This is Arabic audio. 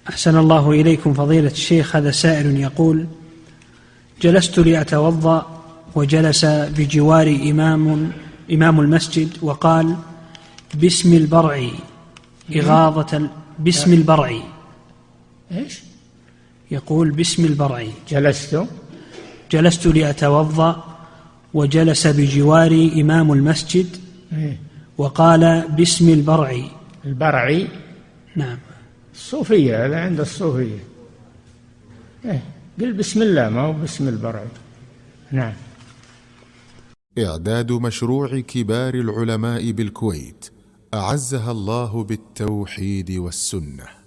أحسن الله إليكم فضيلة الشيخ. هذا سائل يقول: جلست لأتوضأ وجلس بجواري إمام المسجد وقال: باسم البرع إغاظة باسم البرع. إيش؟ يقول: باسم البرع. جلست لأتوضأ وجلس بجواري إمام المسجد وقال: باسم البرع. البرعي؟ نعم. الصوفية، هذا عند الصوفية. قل بسم الله، ما هو باسم البرع. نعم. إعداد مشروع كبار العلماء بالكويت أعزها الله بالتوحيد والسنة.